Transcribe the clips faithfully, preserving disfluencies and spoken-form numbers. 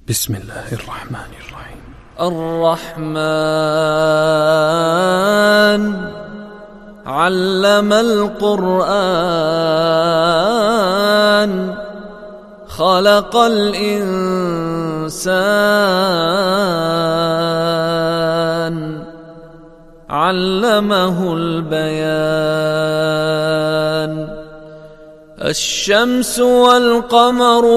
بسم الله الرحمن الرحيم. الرحمن علم القرآن خلق الإنسان علمه البيان الشمس والقمر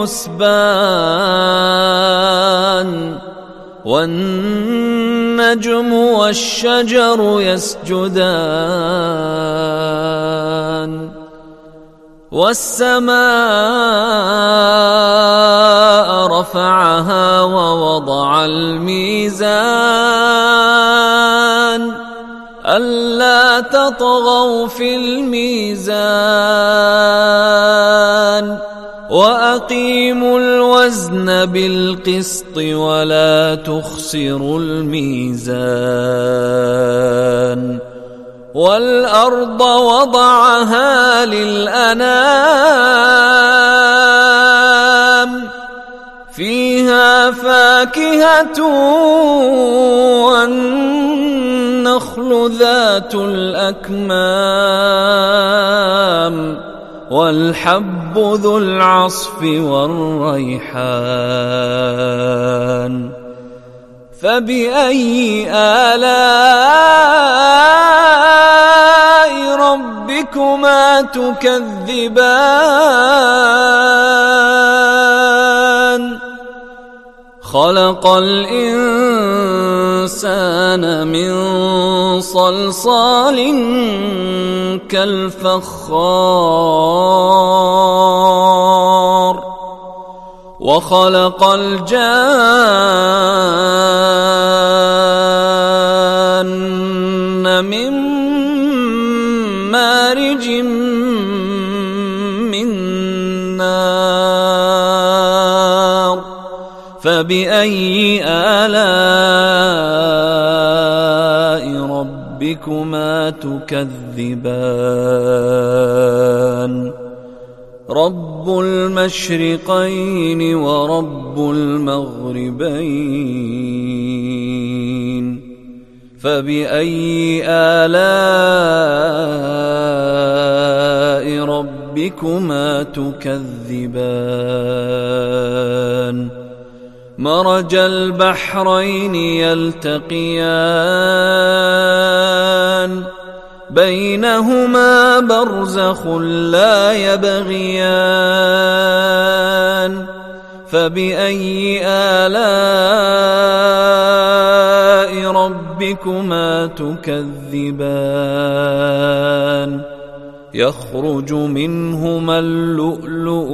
بحسبان والنجم والشجر يسجدان والسماء رفعها ووضع الميزان ألا تطغوا في الميزان وأقيموا الوزن بالقسط ولا تخسروا الميزان والأرض وضعها للأنام فيها فاكهة والنخل ذات الأكمام والحب ذو العصف والريحان فبأي آلاء ربكما تكذبان خلق الإنسان من صلصال كالفخار وخلق الجان من مارج من نار فبأي آلاء ربكما تكذبان رب المشرقين ورب المغربين فبأي آلاء ربكما تكذبان مرج البحرين يلتقيان بينهما برزخ لا يبغيان فبأي آلاء ربكما تكذبان يخرج منهما اللؤلؤ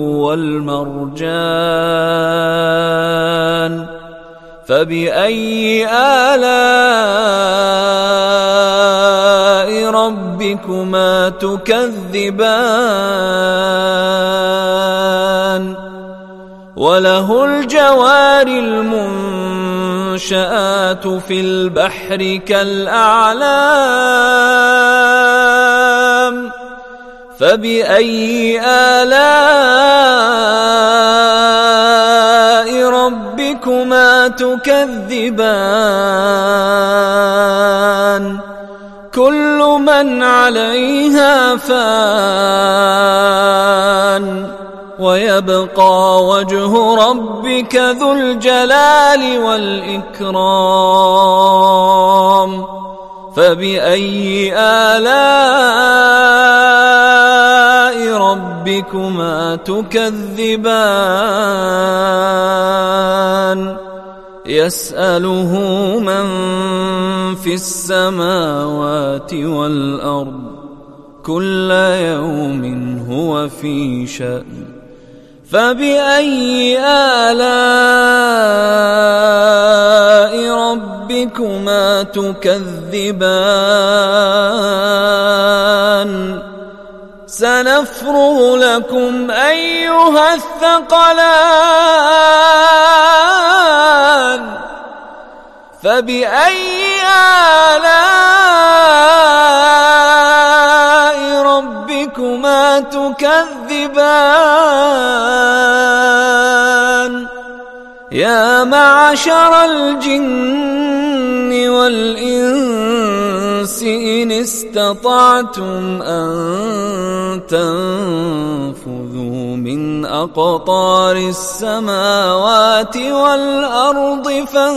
والمرجان فبأي آلاء ربكما تكذبان وله الجوار المنشآت في البحر كالأعلام فبأي آلاء ربكما تكذبان كل من عليها فان ويبقى وجه ربك ذو الجلال والإكرام فبأي آلاء ربكما تكذبان يسأله من في السماوات والأرض كل يوم هو في شأن فبأي آلاء ربكما تكذبان سنفرغ لكم أيها الثقلان فبأي آلاء ربكما تكذبان يا معشر الجن والإنس إن استطعتم أن تنفذوا من أقطار السماوات والأرض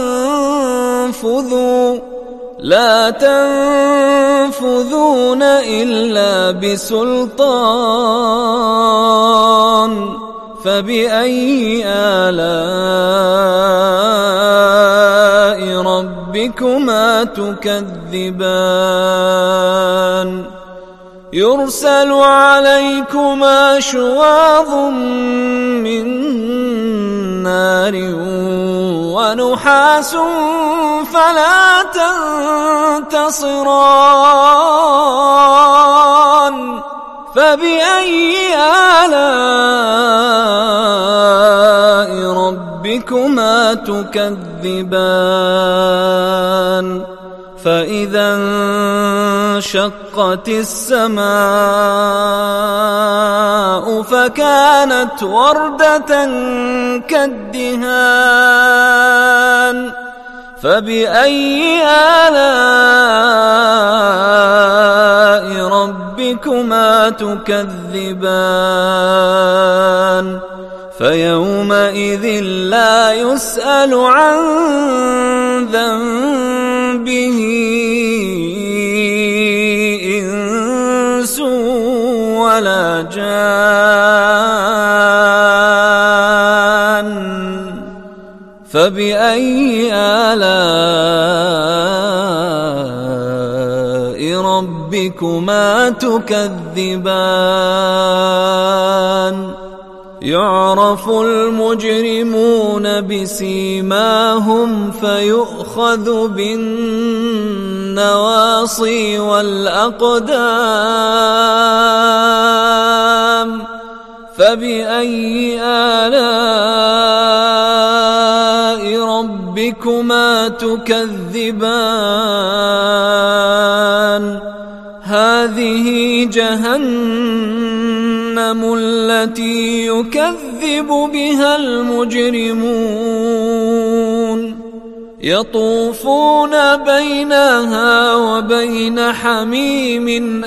فانفذوا لا تنفذون إلا بسلطان فبأي آلاء ربكما تكذبان يرسل عليكما شواظ من نار ونحاس فلا تنتصران فبأي آلاء ربكما تكذبان فإذا انشقت السماء فكانت وردة كالدهان فبأي آلاء ربكما تكذبان فيومئذ لا يسأل عن ذنبه إنس ولا جان فبأي آلاء ربكما تكذبان يعرف المجرمون بسيماهم فيؤخذ بالنواصي والأقدام فبأي آلاء ربكما تكذبان هذه جهنم التي يكذب بها المجرمون يطوفون بينها وبين حميم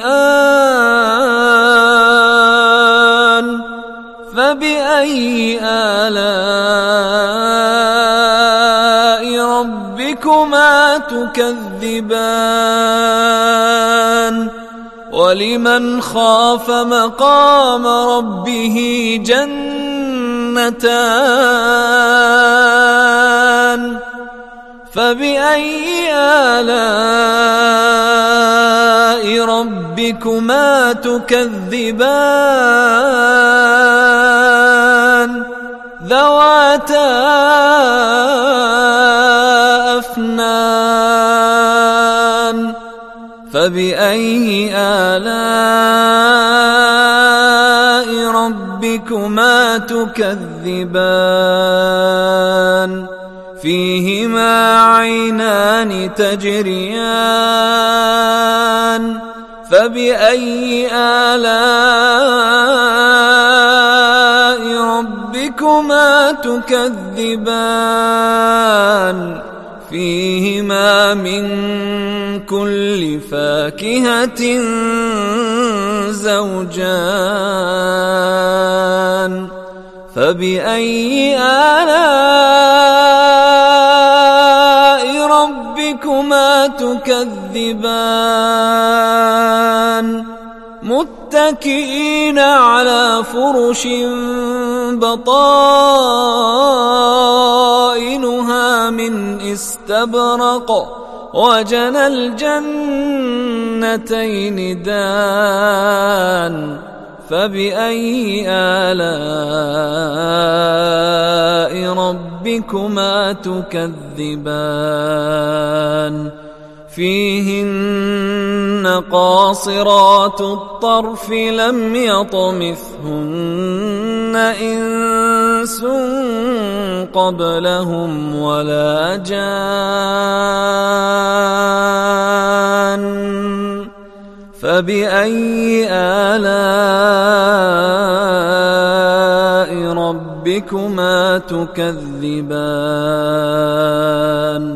آن فبأي آلاء ربكما تكذبان ولمن خاف مقام ربه جنتان فبأي آلاء ربكما تكذبان ذواتا أفنان فبأي آلاء ربكما تكذبان فيهما عينان تجريان فبأي آلاء ربكما تكذبان فيهما من كل فاكهة زوجان فبأي آلاء ربكما تكذبان متكئين على فرش بطائنها من استبرق وجنى الجنتين دان فبأي آلاء ربكما تكذبان فيهن قاصرات الطرف لم يطمثهن إنس قبلهم ولا جان فبأي آلاء ربكما ربكما تكذبان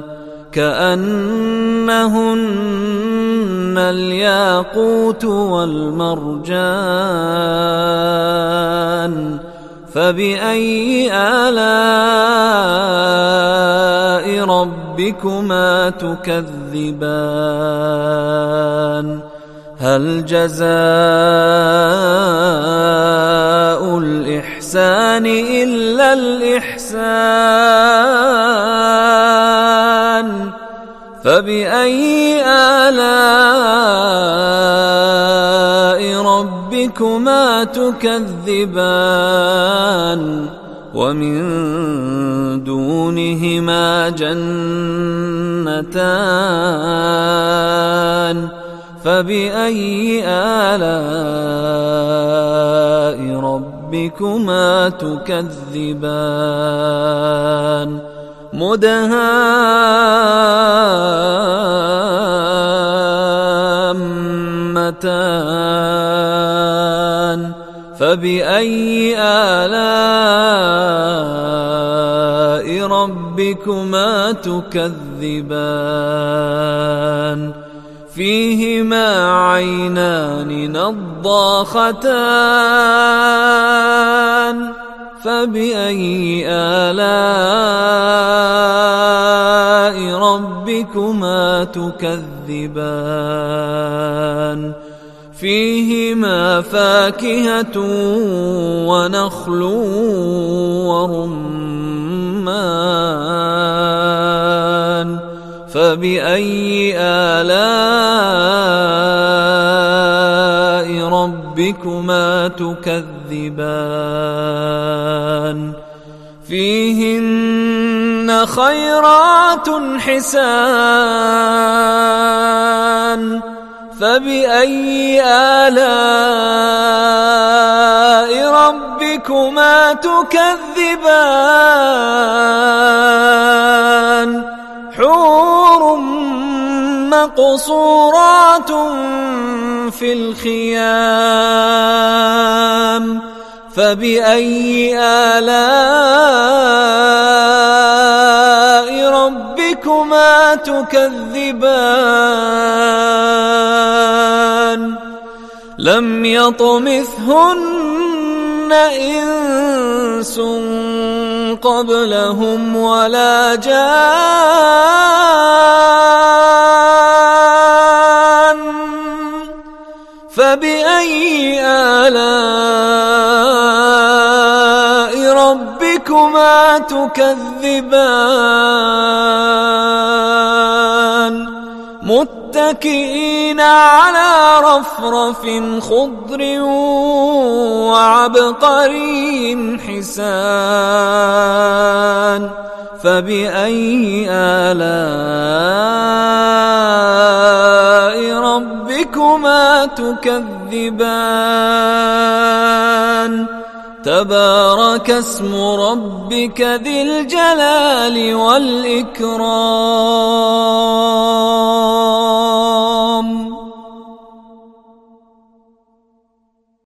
كأنهن الياقوت والمرجان فبأي آلاء ربكما تكذبان هل جزاء الإحسان إلا الإحسان فبأي آلاء ربكما تكذبان ومن دونهما جنتان فبأي آلاء ربكما تكذبان مدهامتان فبأي آلاء ربكما تكذبان فيهما عينان نضاختان فبأي آلاء ربكما تكذبان فيهما فاكهة ونخل ورمان فبأي آلاء ربكما تكذبان فيهن خيرات حسان فبأي آلاء ربكما تكذبان حور مقصورات في الخيام فبأي آلاء ربكما تكذبان لم يطمثهن إنس قبلهم ولا جان فبأي آلاء ربكما تكذبان متكئين على رفرف خضر وعبقري حسان فبأي آلاء ربكما تكذبان تبارك اسم ربك ذي الجلال والإكرام